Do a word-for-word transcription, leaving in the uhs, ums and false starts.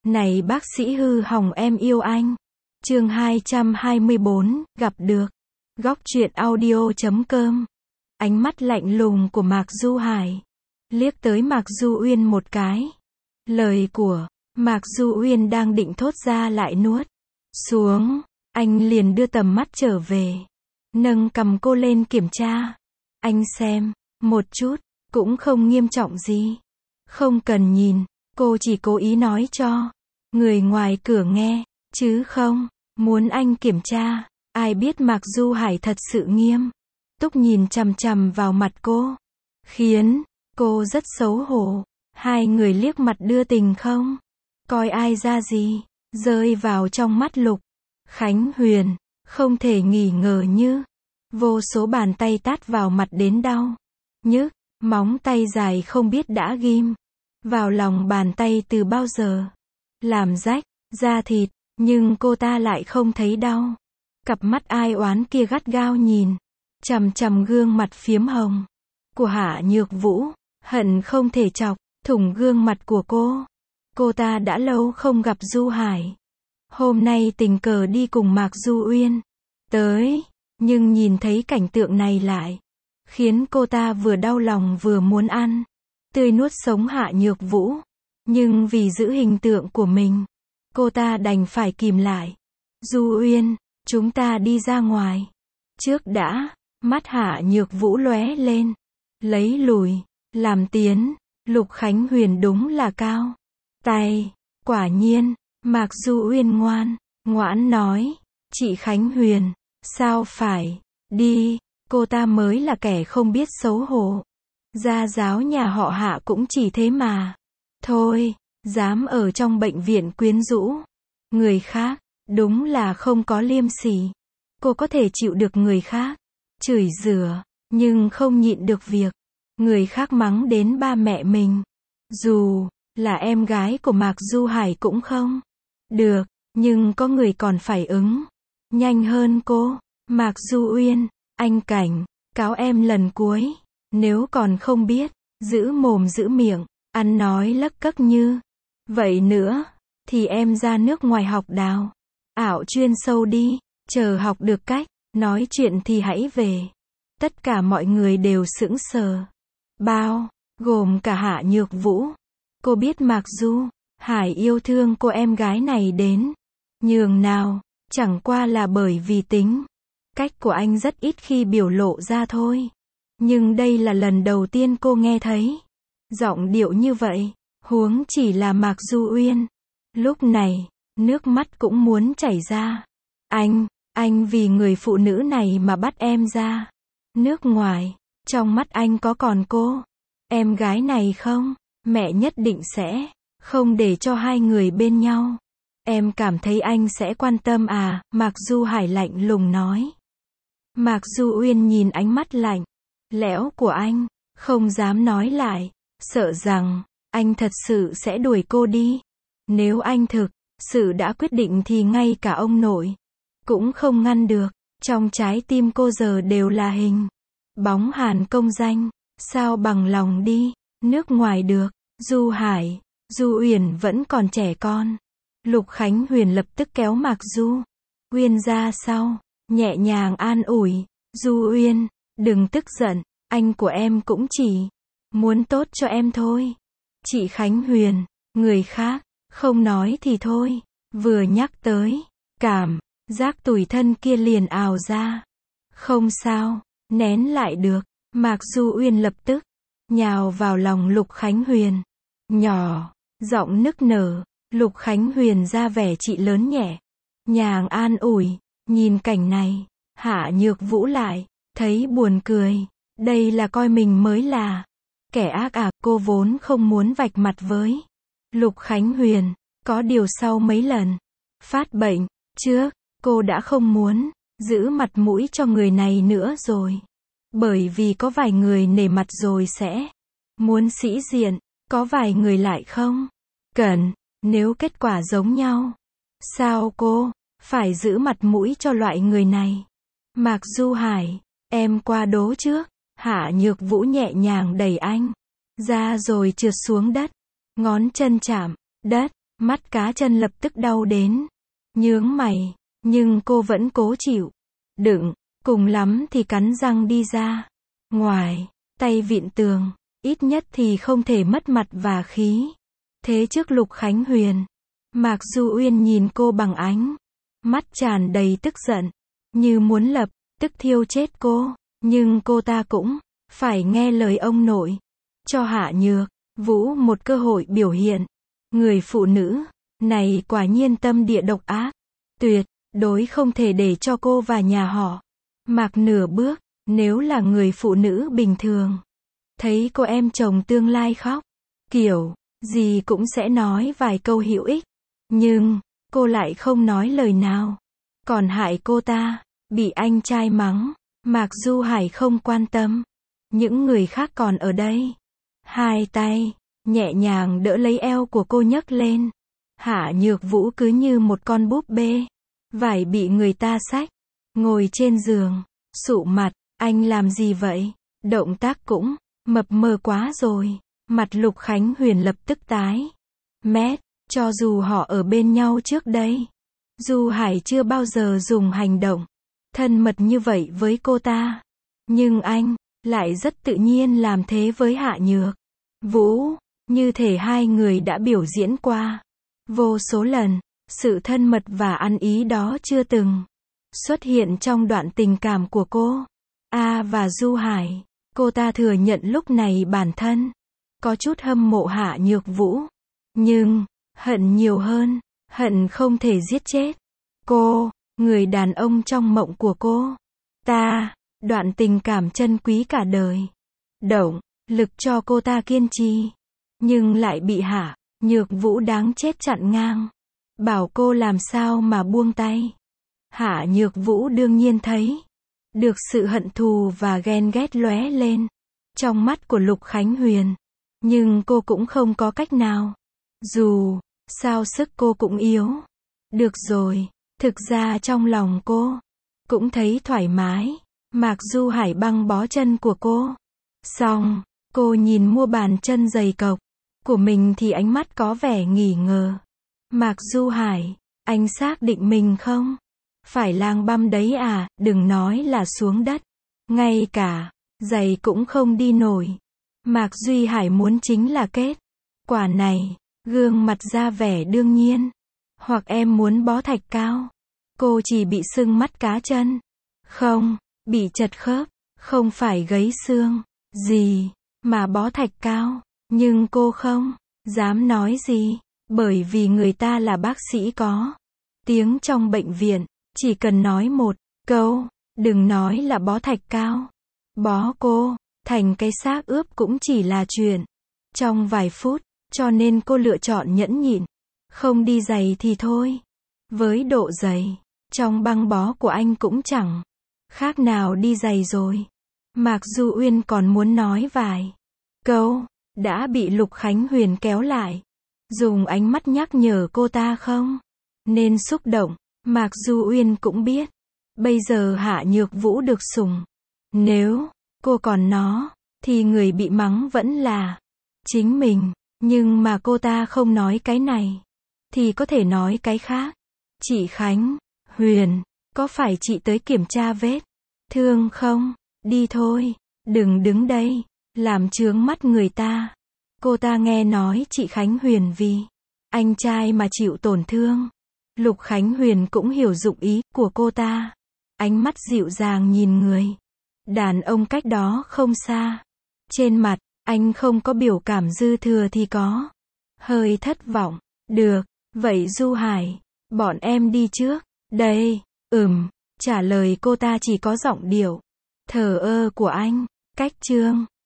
Này bác sĩ hư hỏng em yêu anh. Chương hai trăm hai mươi bốn, gặp được. Góc truyện audio chấm com. Ánh mắt lạnh lùng của Mạc Du Hải liếc tới Mạc Du Uyên một cái. Lời của Mạc Du Uyên đang định thốt ra lại nuốt xuống, anh liền đưa tầm mắt trở về, nâng cầm cô lên kiểm tra. Anh xem một chút, cũng không nghiêm trọng gì. Không cần nhìn, cô chỉ cố ý nói cho người ngoài cửa nghe, chứ không muốn anh kiểm tra. Ai biết Mạc Du Hải thật sự nghiêm túc nhìn chằm chằm vào mặt cô, khiến cô rất xấu hổ. Hai người liếc mặt đưa tình không coi ai ra gì, rơi vào trong mắt Lục Khánh Huyền, không thể nghi ngờ như vô số bàn tay tát vào mặt đến đau nhức, móng tay dài không biết đã ghim vào lòng bàn tay từ bao giờ, làm rách da thịt, nhưng cô ta lại không thấy đau. Cặp mắt ai oán kia gắt gao nhìn chằm chằm gương mặt phiếm hồng của Hạ Nhược Vũ, hận không thể chọc thủng gương mặt của cô. Cô ta đã lâu không gặp Du Hải, hôm nay tình cờ đi cùng Mạc Du Uyên tới, nhưng nhìn thấy cảnh tượng này lại khiến cô ta vừa đau lòng vừa muốn ăn tươi nuốt sống Hạ Nhược Vũ. Nhưng vì giữ hình tượng của mình, cô ta đành phải kìm lại. Du Uyên, chúng ta đi ra ngoài trước đã. Mắt Hạ Nhược Vũ lóe lên, lấy lùi làm tiến. Lục Khánh Huyền đúng là cao tay. Quả nhiên, Mạc Du Uyên ngoan ngoãn nói, chị Khánh Huyền, sao phải đi, cô ta mới là kẻ không biết xấu hổ. Gia giáo nhà họ Hạ cũng chỉ thế mà thôi, dám ở trong bệnh viện quyến rũ người khác, đúng là không có liêm sỉ. Cô có thể chịu được người khác chửi rủa, nhưng không nhịn được việc người khác mắng đến ba mẹ mình. Dù là em gái của Mạc Du Hải cũng không được, nhưng có người còn phải ứng nhanh hơn cô. Mạc Du Uyên, anh cảnh cáo em lần cuối, nếu còn không biết giữ mồm giữ miệng, ăn nói lấc cấc như vậy nữa, thì em ra nước ngoài học đào ảo chuyên sâu đi, chờ học được cách nói chuyện thì hãy về. Tất cả mọi người đều sững sờ, bao gồm cả Hạ Nhược Vũ. Cô biết Mạc Du Hải yêu thương cô em gái này đến nhường nào, chẳng qua là bởi vì tính cách của anh rất ít khi biểu lộ ra thôi. Nhưng đây là lần đầu tiên cô nghe thấy giọng điệu như vậy, huống chỉ là Mạc Du Uyên. Lúc này, nước mắt cũng muốn chảy ra. Anh, anh vì người phụ nữ này mà bắt em ra nước ngoài, trong mắt anh có còn cô em gái này không? Mẹ nhất định sẽ không để cho hai người bên nhau. Em cảm thấy anh sẽ quan tâm à? Mạc Du Hải lạnh lùng nói. Mạc Du Uyên nhìn ánh mắt lạnh lẽo của anh, không dám nói lại, sợ rằng anh thật sự sẽ đuổi cô đi. Nếu anh thực sự đã quyết định thì ngay cả ông nội cũng không ngăn được. Trong trái tim cô giờ đều là hình bóng Hàn Công Danh, sao bằng lòng đi nước ngoài được. Du Hải, Du Uyển vẫn còn trẻ con. Lục Khánh Huyền lập tức kéo Mạc Du Uyên ra sau, nhẹ nhàng an ủi. Du Uyên, đừng tức giận, anh của em cũng chỉ muốn tốt cho em thôi. Chị Khánh Huyền, người khác không nói thì thôi, vừa nhắc tới cảm giác tủi thân kia liền ào ra. Không sao, nén lại được. Mạc Du Uyên lập tức nhào vào lòng Lục Khánh Huyền, nhỏ giọng nức nở. Lục Khánh Huyền ra vẻ chị lớn nhẹ nhàng an ủi. Nhìn cảnh này, Hạ Nhược Vũ lại thấy buồn cười. Đây là coi mình mới là kẻ ác à? Cô vốn không muốn vạch mặt với Lục Khánh Huyền, có điều sau mấy lần phát bệnh trước, cô đã không muốn giữ mặt mũi cho người này nữa rồi. Bởi vì có vài người nể mặt rồi sẽ muốn sĩ diện, có vài người lại không cần. Nếu kết quả giống nhau, sao cô phải giữ mặt mũi cho loại người này? Mạc Du Hải, em qua đố trước. Hạ Nhược Vũ nhẹ nhàng đẩy anh ra rồi trượt xuống đất, ngón chân chạm đất, Mắt cá chân lập tức đau đến. Nhướng mày. Nhưng cô vẫn cố chịu. Đựng. Cùng lắm thì cắn răng đi ra. Ngoài. Tay vịn tường. Ít nhất thì không thể mất mặt và khí. Thế trước Lục Khánh Huyền. Mạc Du Uyên nhìn cô bằng ánh mắt tràn đầy tức giận. Như muốn lập tức thiêu chết cô. Nhưng cô ta cũng phải nghe lời ông nội. Cho Hạ Nhược Vũ một cơ hội biểu hiện. Người phụ nữ này quả nhiên tâm địa độc ác. Tuyệt đối không thể để cho cô và nhà họ Mạc nửa bước. Nếu là người phụ nữ bình thường, thấy cô em chồng tương lai khóc, kiểu gì cũng sẽ nói vài câu hữu ích. Nhưng cô lại không nói lời nào. Còn hại cô ta bị anh trai mắng. Mạc Du Hải không quan tâm. Những người khác còn ở đây. Hai tay nhẹ nhàng đỡ lấy eo của cô nhấc lên. Hạ Nhược Vũ cứ như một con búp bê vải bị người ta xách, ngồi trên giường, sụ mặt. Anh làm gì vậy? Động tác cũng mập mờ quá rồi. Mặt Lục Khánh Huyền lập tức tái mét. Cho dù họ ở bên nhau trước đây, Du Hải chưa bao giờ dùng hành động thân mật như vậy với cô ta. Nhưng anh lại rất tự nhiên làm thế với Hạ Nhược Vũ. Như thể hai người đã biểu diễn qua vô số lần. Sự thân mật và ăn ý đó chưa từng xuất hiện trong đoạn tình cảm của cô A và Du Hải. Cô ta thừa nhận lúc này bản thân có chút hâm mộ Hạ Nhược Vũ. Nhưng hận nhiều hơn. Hận không thể giết chết cô, người đàn ông trong mộng của cô ta. Đoạn tình cảm chân quý cả đời. Động lực cho cô ta kiên trì. Nhưng lại bị Hạ Nhược Vũ đáng chết chặn ngang. Bảo cô làm sao mà buông tay. Hạ Nhược Vũ đương nhiên thấy được sự hận thù và ghen ghét lóe lên trong mắt của Lục Khánh Huyền. Nhưng cô cũng không có cách nào. Dù sao sức cô cũng yếu. Được rồi. Thực ra trong lòng cô cũng thấy thoải mái. Mạc Du Hải băng bó chân của cô. Xong, cô nhìn mua bàn chân dày cộc của mình thì ánh mắt có vẻ nghi ngờ. Mạc Du Hải, anh xác định mình không phải lang băm đấy à? Đừng nói là xuống đất, ngay cả giày cũng không đi nổi. Mạc Duy Hải muốn chính là kết quả này. Gương mặt ra vẻ đương nhiên. Hoặc em muốn bó thạch cao. Cô chỉ bị sưng mắt cá chân. Không, bị chật khớp. Không phải gãy xương gì mà bó thạch cao. Nhưng cô không dám nói gì. Bởi vì người ta là bác sĩ có tiếng trong bệnh viện. Chỉ cần nói một câu, đừng nói là bó thạch cao, bó cô thành cái xác ướp cũng chỉ là chuyện trong vài phút. Cho nên cô lựa chọn nhẫn nhịn. Không đi giày thì thôi. Với độ dày trong băng bó của anh cũng chẳng khác nào đi giày rồi. Mạc Du Uyên còn muốn nói vài câu, đã bị Lục Khánh Huyền kéo lại. Dùng ánh mắt nhắc nhở cô ta không nên xúc động. Mạc Du Uyên cũng biết bây giờ Hạ Nhược Vũ được sủng. Nếu cô còn nó thì người bị mắng vẫn là chính mình. Nhưng mà cô ta không nói cái này thì có thể nói cái khác. Chị Khánh Huyền, có phải chị tới kiểm tra vết thương không? Đi thôi, đừng đứng đây làm chướng mắt người ta. Cô ta nghe nói chị Khánh Huyền vì anh trai mà chịu tổn thương. Lục Khánh Huyền cũng hiểu dụng ý của cô ta. Ánh mắt dịu dàng nhìn người đàn ông cách đó không xa. Trên mặt anh không có biểu cảm dư thừa thì có hơi thất vọng. Được, vậy Du Hải, bọn em đi trước đây. Ừm, trả lời cô ta chỉ có giọng điệu thờ ơ của anh. Cách chương